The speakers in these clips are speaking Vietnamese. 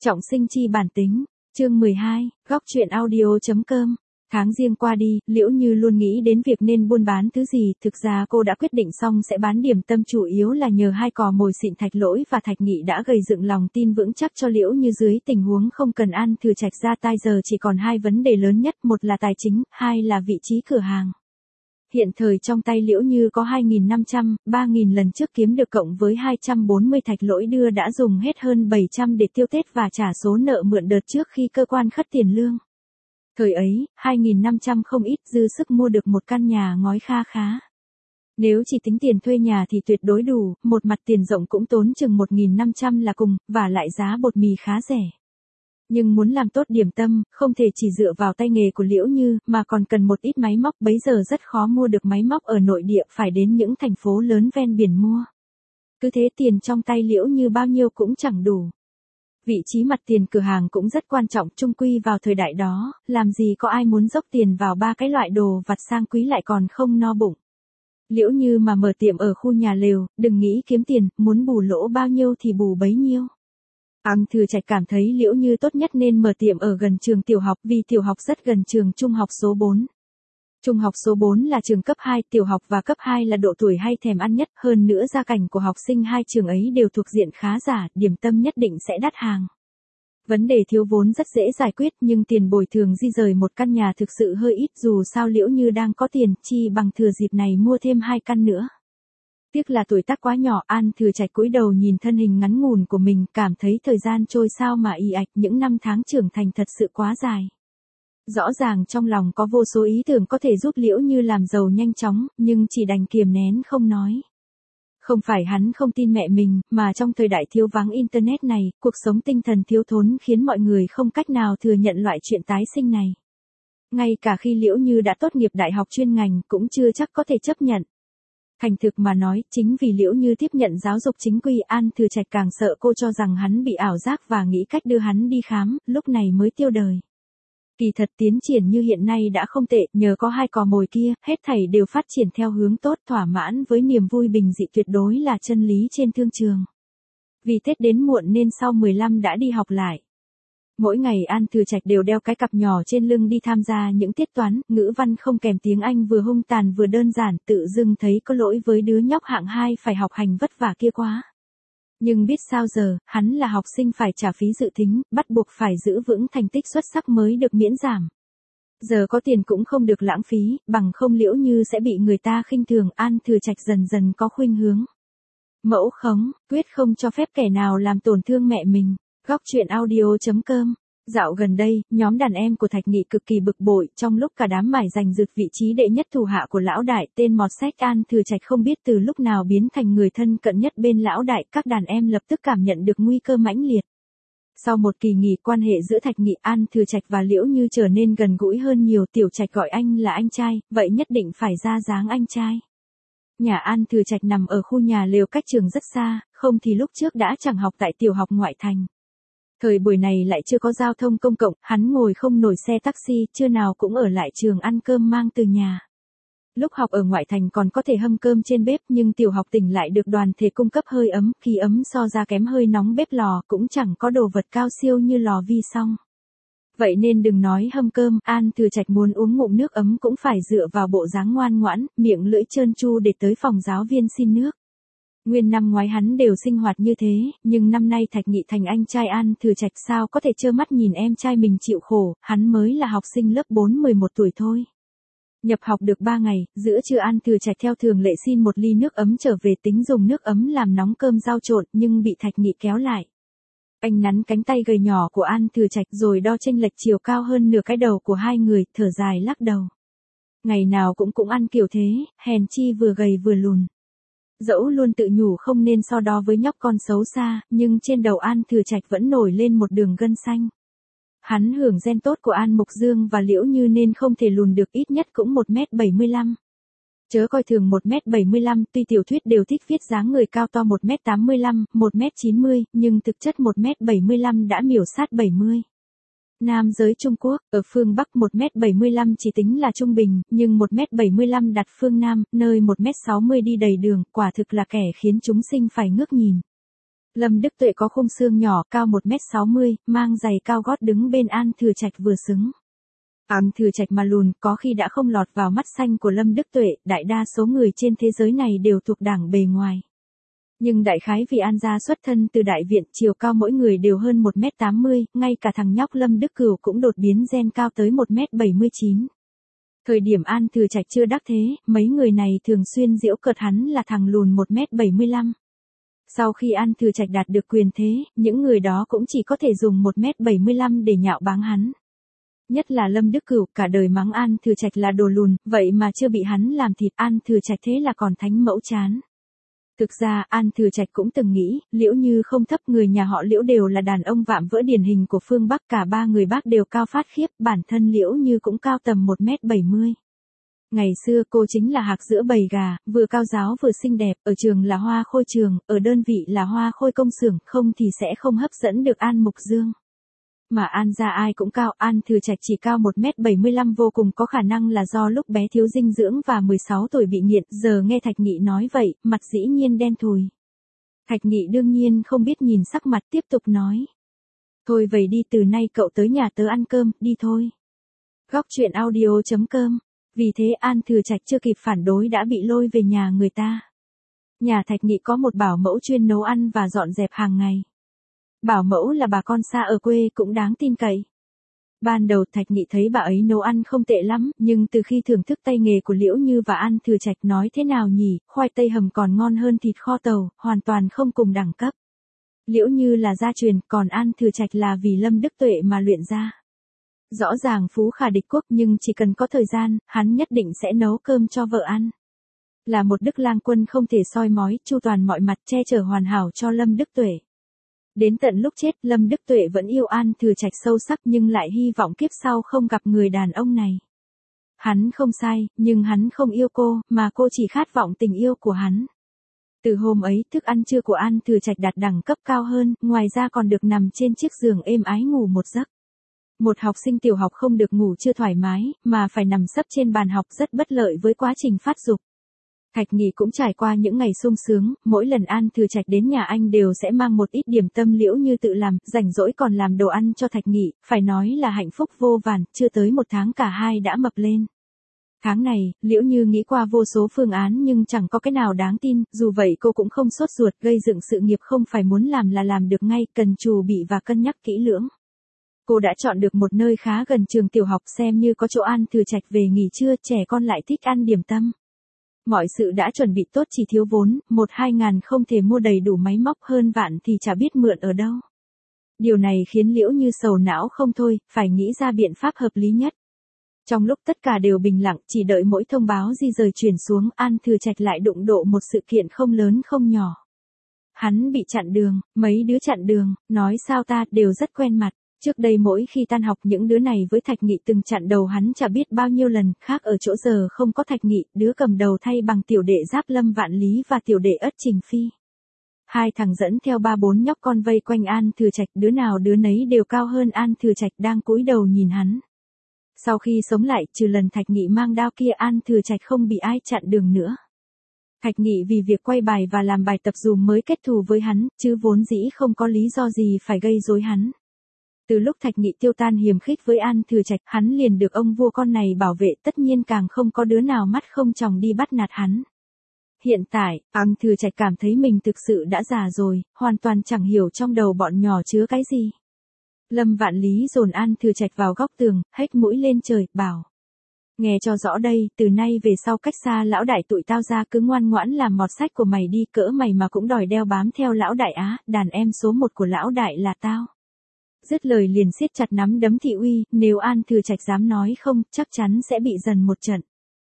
Trọng sinh chi bản tính, chương 12, góc truyện audio.com. Tháng riêng qua đi, Liễu Như luôn nghĩ đến việc nên buôn bán thứ gì, thực ra cô đã quyết định xong sẽ bán điểm tâm chủ yếu là nhờ hai cò mồi xịn Thạch Lỗi và Thạch Nghị đã gây dựng lòng tin vững chắc cho Liễu Như dưới tình huống không cần An Thừa Trạch ra tay. Giờ chỉ còn hai vấn đề lớn nhất, một là tài chính, hai là vị trí cửa hàng. Hiện thời trong tay Liễu Như có 2.500, 3.000 lần trước kiếm được cộng với 240 Thạch Lỗi đưa đã dùng hết hơn 700 để tiêu Tết và trả số nợ mượn đợt trước khi cơ quan khất tiền lương. Thời ấy, 2.500 không ít, dư sức mua được một căn nhà ngói kha khá. Nếu chỉ tính tiền thuê nhà thì tuyệt đối đủ, một mặt tiền rộng cũng tốn chừng 1.500 là cùng, và lại giá bột mì khá rẻ. Nhưng muốn làm tốt điểm tâm, không thể chỉ dựa vào tay nghề của Liễu Như, mà còn cần một ít máy móc. Bấy giờ rất khó mua được máy móc ở nội địa, phải đến những thành phố lớn ven biển mua. Cứ thế tiền trong tay Liễu Như bao nhiêu cũng chẳng đủ. Vị trí mặt tiền cửa hàng cũng rất quan trọng, chung quy vào thời đại đó, làm gì có ai muốn dốc tiền vào ba cái loại đồ vặt sang quý lại còn không no bụng. Liễu Như mà mở tiệm ở khu nhà lều, đừng nghĩ kiếm tiền, muốn bù lỗ bao nhiêu thì bù bấy nhiêu. An Thừa Trạch cảm thấy Liễu Như tốt nhất nên mở tiệm ở gần trường tiểu học, vì tiểu học rất gần trường trung học số 4. Trung học số 4 là trường cấp 2, tiểu học và cấp 2 là độ tuổi hay thèm ăn nhất, hơn nữa gia cảnh của học sinh hai trường ấy đều thuộc diện khá giả, điểm tâm nhất định sẽ đắt hàng. Vấn đề thiếu vốn rất dễ giải quyết, nhưng tiền bồi thường di rời một căn nhà thực sự hơi ít, dù sao Liễu Như đang có tiền, chi bằng thừa dịp này mua thêm 2 căn nữa. Tiếc là tuổi tác quá nhỏ. An Thừa Trạch cúi đầu nhìn thân hình ngắn ngủn của mình, cảm thấy thời gian trôi sao mà ì ạch, những năm tháng trưởng thành thật sự quá dài. Rõ ràng trong lòng có vô số ý tưởng có thể giúp Liễu Như làm giàu nhanh chóng, nhưng chỉ đành kiềm nén không nói. Không phải hắn không tin mẹ mình, mà trong thời đại thiếu vắng internet này, cuộc sống tinh thần thiếu thốn khiến mọi người không cách nào thừa nhận loại chuyện tái sinh này. Ngay cả khi Liễu Như đã tốt nghiệp đại học chuyên ngành cũng chưa chắc có thể chấp nhận. Thành thực mà nói, chính vì Liễu Như tiếp nhận giáo dục chính quy, An Thừa Trạch càng sợ cô cho rằng hắn bị ảo giác và nghĩ cách đưa hắn đi khám, lúc này mới tiêu đời. Kỳ thật tiến triển như hiện nay đã không tệ, nhờ có hai cò mồi kia, hết thảy đều phát triển theo hướng tốt, thỏa mãn với niềm vui bình dị tuyệt đối là chân lý trên thương trường. Vì Tết đến muộn nên sau 15 đã đi học lại. Mỗi ngày An Thừa Trạch đều đeo cái cặp nhỏ trên lưng đi tham gia những tiết toán, ngữ văn không kèm tiếng Anh vừa hung tàn vừa đơn giản, tự dưng thấy có lỗi với đứa nhóc hạng 2 phải học hành vất vả kia quá. Nhưng biết sao giờ, hắn là học sinh phải trả phí dự thính, bắt buộc phải giữ vững thành tích xuất sắc mới được miễn giảm. Giờ có tiền cũng không được lãng phí, bằng không Liễu Như sẽ bị người ta khinh thường. An Thừa Trạch dần dần có khuynh hướng mẫu khống, quyết không cho phép kẻ nào làm tổn thương mẹ mình. Góc truyện audio.com. Dạo gần đây, nhóm đàn em của Thạch Nghị cực kỳ bực bội, trong lúc cả đám mải giành giật vị trí đệ nhất thủ hạ của lão đại, tên mọt sách An Thừa Trạch không biết từ lúc nào biến thành người thân cận nhất bên lão đại, các đàn em lập tức cảm nhận được nguy cơ mãnh liệt. Sau một kỳ nghỉ, quan hệ giữa Thạch Nghị, An Thừa Trạch và Liễu Như trở nên gần gũi hơn nhiều. Tiểu Trạch gọi anh là anh trai, vậy nhất định phải ra dáng anh trai. Nhà An Thừa Trạch nằm ở khu nhà lều cách trường rất xa, không thì lúc trước đã chẳng học tại tiểu học ngoại thành. Thời buổi này lại chưa có giao thông công cộng, hắn ngồi không nổi xe taxi, trưa nào cũng ở lại trường ăn cơm mang từ nhà. Lúc học ở ngoại thành còn có thể hâm cơm trên bếp, nhưng tiểu học tỉnh lại được đoàn thể cung cấp hơi ấm, khí ấm so ra kém hơi nóng bếp lò, cũng chẳng có đồ vật cao siêu như lò vi song. Vậy nên đừng nói hâm cơm, An Thừa Trạch muốn uống ngụm nước ấm cũng phải dựa vào bộ dáng ngoan ngoãn, miệng lưỡi trơn tru để tới phòng giáo viên xin nước. Nguyên năm ngoái hắn đều sinh hoạt như thế, nhưng năm nay Thạch Nghị thành anh trai An Thừa Trạch, sao có thể trơ mắt nhìn em trai mình chịu khổ, hắn mới là học sinh lớp 4 11 tuổi thôi. Nhập học được 3 ngày, giữa trưa An Thừa Trạch theo thường lệ xin một ly nước ấm trở về tính dùng nước ấm làm nóng cơm rau trộn, nhưng bị Thạch Nghị kéo lại. Anh nắn cánh tay gầy nhỏ của An Thừa Trạch rồi đo chênh lệch chiều cao hơn nửa cái đầu của hai người, thở dài lắc đầu. Ngày nào cũng ăn kiểu thế, hèn chi vừa gầy vừa lùn. Dẫu luôn tự nhủ không nên so đo với nhóc con xấu xa, nhưng trên đầu An Thừa Trạch vẫn nổi lên một đường gân xanh. Hắn hưởng gen tốt của An Mục Dương và Liễu Như nên không thể lùn được, ít nhất cũng 1m75. Chớ coi thường 1m75, tuy tiểu thuyết đều thích viết dáng người cao to 1m85, 1m90, nhưng thực chất 1m75 đã miểu sát 70. Nam giới Trung Quốc, ở phương Bắc 1m75 chỉ tính là trung bình, nhưng 1m75 đặt phương Nam, nơi 1m60 đi đầy đường, quả thực là kẻ khiến chúng sinh phải ngước nhìn. Lâm Đức Tuệ có khung xương nhỏ, cao 1m60, mang giày cao gót đứng bên An Thừa Trạch vừa xứng. An Thừa Trạch mà lùn, có khi đã không lọt vào mắt xanh của Lâm Đức Tuệ, đại đa số người trên thế giới này đều thuộc đảng bề ngoài. Nhưng đại khái vì An gia xuất thân từ đại viện, chiều cao mỗi người đều hơn 1m80, ngay cả thằng nhóc Lâm Đức Cửu cũng đột biến gen cao tới 1m79. Thời điểm An Thừa Trạch chưa đắc thế, mấy người này thường xuyên giễu cợt hắn là thằng lùn 1m75. Sau khi An Thừa Trạch đạt được quyền thế, những người đó cũng chỉ có thể dùng 1m75 để nhạo báng hắn. Nhất là Lâm Đức Cửu, cả đời mắng An Thừa Trạch là đồ lùn, vậy mà chưa bị hắn làm thịt. An Thừa Trạch thế là còn thánh mẫu chán. Thực ra, An Thừa Trạch cũng từng nghĩ, Liễu Như không thấp, người nhà họ Liễu đều là đàn ông vạm vỡ điển hình của phương Bắc, cả ba người bác đều cao phát khiếp, bản thân Liễu Như cũng cao tầm 1m70. Ngày xưa cô chính là hạc giữa bầy gà, vừa cao giáo vừa xinh đẹp, ở trường là hoa khôi trường, ở đơn vị là hoa khôi công xưởng, không thì sẽ không hấp dẫn được An Mục Dương. Mà An gia ai cũng cao, An Thừa Trạch chỉ cao 1m75, vô cùng có khả năng là do lúc bé thiếu dinh dưỡng và 16 tuổi bị nghiện. Giờ nghe Thạch Nghị nói vậy, mặt dĩ nhiên đen thùi. Thạch Nghị đương nhiên không biết nhìn sắc mặt, tiếp tục nói. Thôi vậy đi, từ nay cậu tới nhà tớ ăn cơm, đi thôi. Góc truyện audio.com. Vì thế An Thừa Trạch chưa kịp phản đối đã bị lôi về nhà người ta. Nhà Thạch Nghị có một bảo mẫu chuyên nấu ăn và dọn dẹp hàng ngày. Bảo mẫu là bà con xa ở quê, cũng đáng tin cậy. Ban đầu Thạch Nghị thấy bà ấy nấu ăn không tệ lắm, nhưng từ khi thưởng thức tay nghề của Liễu Như và An Thừa Trạch, nói thế nào nhỉ, khoai tây hầm còn ngon hơn thịt kho tàu, hoàn toàn không cùng đẳng cấp. Liễu Như là gia truyền, còn An Thừa Trạch là vì Lâm Đức Tuệ mà luyện ra. Rõ ràng phú khả địch quốc, nhưng chỉ cần có thời gian, hắn nhất định sẽ nấu cơm cho vợ ăn. Là một đức lang quân không thể soi mói, chu toàn mọi mặt, che chở hoàn hảo cho Lâm Đức Tuệ. Đến tận lúc chết, Lâm Đức Tuệ vẫn yêu An Thừa Trạch sâu sắc, nhưng lại hy vọng kiếp sau không gặp người đàn ông này. Hắn không sai, nhưng hắn không yêu cô, mà cô chỉ khát vọng tình yêu của hắn. Từ hôm ấy, thức ăn trưa của An Thừa Trạch đạt đẳng cấp cao hơn, ngoài ra còn được nằm trên chiếc giường êm ái ngủ một giấc. Một học sinh tiểu học không được ngủ chưa thoải mái, mà phải nằm sấp trên bàn học, rất bất lợi với quá trình phát dục. Thạch Nghị cũng trải qua những ngày sung sướng, mỗi lần An Thừa Trạch đến nhà anh đều sẽ mang một ít điểm tâm Liễu Như tự làm, rảnh rỗi còn làm đồ ăn cho Thạch Nghị, phải nói là hạnh phúc vô vàn, chưa tới một tháng cả hai đã mập lên. Tháng này, Liễu Như nghĩ qua vô số phương án nhưng chẳng có cái nào đáng tin, dù vậy cô cũng không sốt ruột, gây dựng sự nghiệp không phải muốn làm là làm được ngay, cần chuẩn bị và cân nhắc kỹ lưỡng. Cô đã chọn được một nơi khá gần trường tiểu học, xem như có chỗ An Thừa Trạch về nghỉ trưa, trẻ con lại thích ăn điểm tâm. Mọi sự đã chuẩn bị tốt, chỉ thiếu vốn, 1-2 ngàn không thể mua đầy đủ máy móc, hơn vạn thì chả biết mượn ở đâu. Điều này khiến Liễu Như sầu não không thôi, phải nghĩ ra biện pháp hợp lý nhất. Trong lúc tất cả đều bình lặng, chỉ đợi mỗi thông báo di rời chuyển xuống, An Thừa Trạch lại đụng độ một sự kiện không lớn không nhỏ. Hắn bị chặn đường, mấy đứa chặn đường, nói sao ta, đều rất quen mặt. Trước đây mỗi khi tan học những đứa này với Thạch Nghị từng chặn đầu hắn chả biết bao nhiêu lần, khác ở chỗ giờ không có Thạch Nghị, đứa cầm đầu thay bằng tiểu đệ Giáp Lâm Vạn Lý và tiểu đệ Ất Trình Phi. Hai thằng dẫn theo 3-4 nhóc con vây quanh An Thừa Trạch, đứa nào đứa nấy đều cao hơn An Thừa Trạch, đang cúi đầu nhìn hắn. Sau khi sống lại, trừ lần Thạch Nghị mang đao kia, An Thừa Trạch không bị ai chặn đường nữa. Thạch Nghị vì việc quay bài và làm bài tập dùm mới kết thù với hắn, chứ vốn dĩ không có lý do gì phải gây rối hắn. Từ lúc Thạch Nghị tiêu tan hiềm khích với An Thừa Trạch, hắn liền được ông vua con này bảo vệ, tất nhiên càng không có đứa nào mắt không tròng đi bắt nạt hắn. Hiện tại, An Thừa Trạch cảm thấy mình thực sự đã già rồi, hoàn toàn chẳng hiểu trong đầu bọn nhỏ chứa cái gì. Lâm Vạn Lý dồn An Thừa Trạch vào góc tường, hếch mũi lên trời, bảo. Nghe cho rõ đây, từ nay về sau cách xa lão đại tụi tao ra, cứ ngoan ngoãn làm mọt sách của mày đi, cỡ mày mà cũng đòi đeo bám theo lão đại á, đàn em số 1 của lão đại là tao. Dứt lời liền siết chặt nắm đấm thị uy, nếu An Thừa Trạch dám nói không, chắc chắn sẽ bị dần một trận.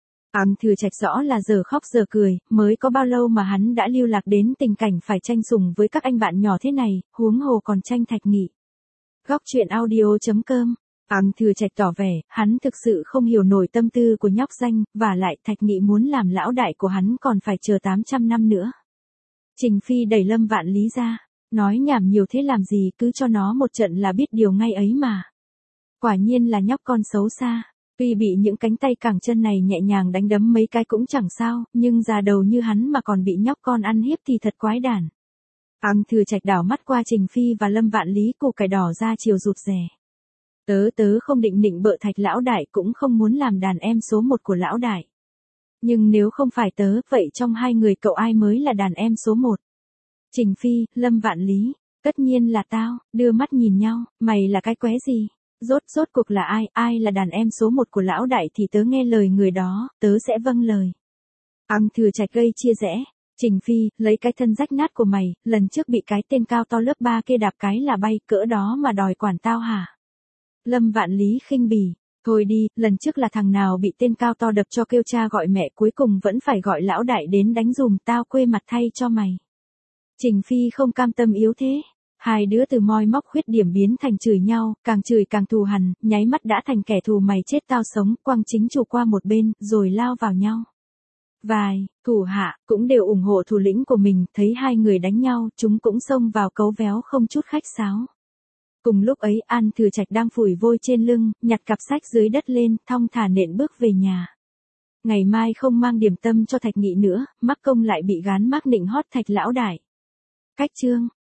An Thừa Trạch rõ là giờ khóc giờ cười, mới có bao lâu mà hắn đã lưu lạc đến tình cảnh phải tranh sủng với các anh bạn nhỏ thế này, huống hồ còn tranh Thạch Nghị. Góc truyện audio.com. An Thừa Trạch tỏ vẻ, hắn thực sự không hiểu nổi tâm tư của nhóc danh, và lại Thạch Nghị muốn làm lão đại của hắn còn phải chờ 800 năm nữa. Trình Phi đẩy Lâm Vạn Lý ra. Nói nhảm nhiều thế làm gì, cứ cho nó một trận là biết điều ngay ấy mà. Quả nhiên là nhóc con xấu xa, tuy bị những cánh tay cẳng chân này nhẹ nhàng đánh đấm mấy cái cũng chẳng sao, nhưng già đầu như hắn mà còn bị nhóc con ăn hiếp thì thật quái đản. An Thừa Trạch đảo mắt qua Trình Phi và Lâm Vạn Lý, củ cải đỏ ra chiều rụt rè. Tớ không định nịnh bợ Thạch lão đại, cũng không muốn làm đàn em số một của lão đại. Nhưng nếu không phải tớ, vậy trong hai người cậu ai mới là đàn em số một? Trình Phi, Lâm Vạn Lý, tất nhiên là tao, đưa mắt nhìn nhau, mày là cái qué gì? Rốt cuộc là ai là đàn em số một của lão đại thì tớ nghe lời người đó, tớ sẽ vâng lời. An Thừa Trạch gây chia rẽ. Trình Phi, lấy cái thân rách nát của mày, lần trước bị cái tên cao to lớp 3 kia đạp cái là bay, cỡ đó mà đòi quản tao hả? Lâm Vạn Lý khinh bỉ, thôi đi, lần trước là thằng nào bị tên cao to đập cho kêu cha gọi mẹ, cuối cùng vẫn phải gọi lão đại đến đánh dùm, tao quê mặt thay cho mày. Trình Phi không cam tâm yếu thế. Hai đứa từ moi móc khuyết điểm biến thành chửi nhau, càng chửi càng thù hằn, nháy mắt đã thành kẻ thù mày chết tao sống, quăng chính chủ qua một bên, rồi lao vào nhau. Vài thủ hạ cũng đều ủng hộ thủ lĩnh của mình, thấy hai người đánh nhau, chúng cũng xông vào cấu véo không chút khách sáo. Cùng lúc ấy An Thừa Trạch đang phủi vôi trên lưng, nhặt cặp sách dưới đất lên, thong thả nện bước về nhà. Ngày mai không mang điểm tâm cho Thạch Nghị nữa, mắc công lại bị gán mác nịnh hót Thạch lão đại. Cách chương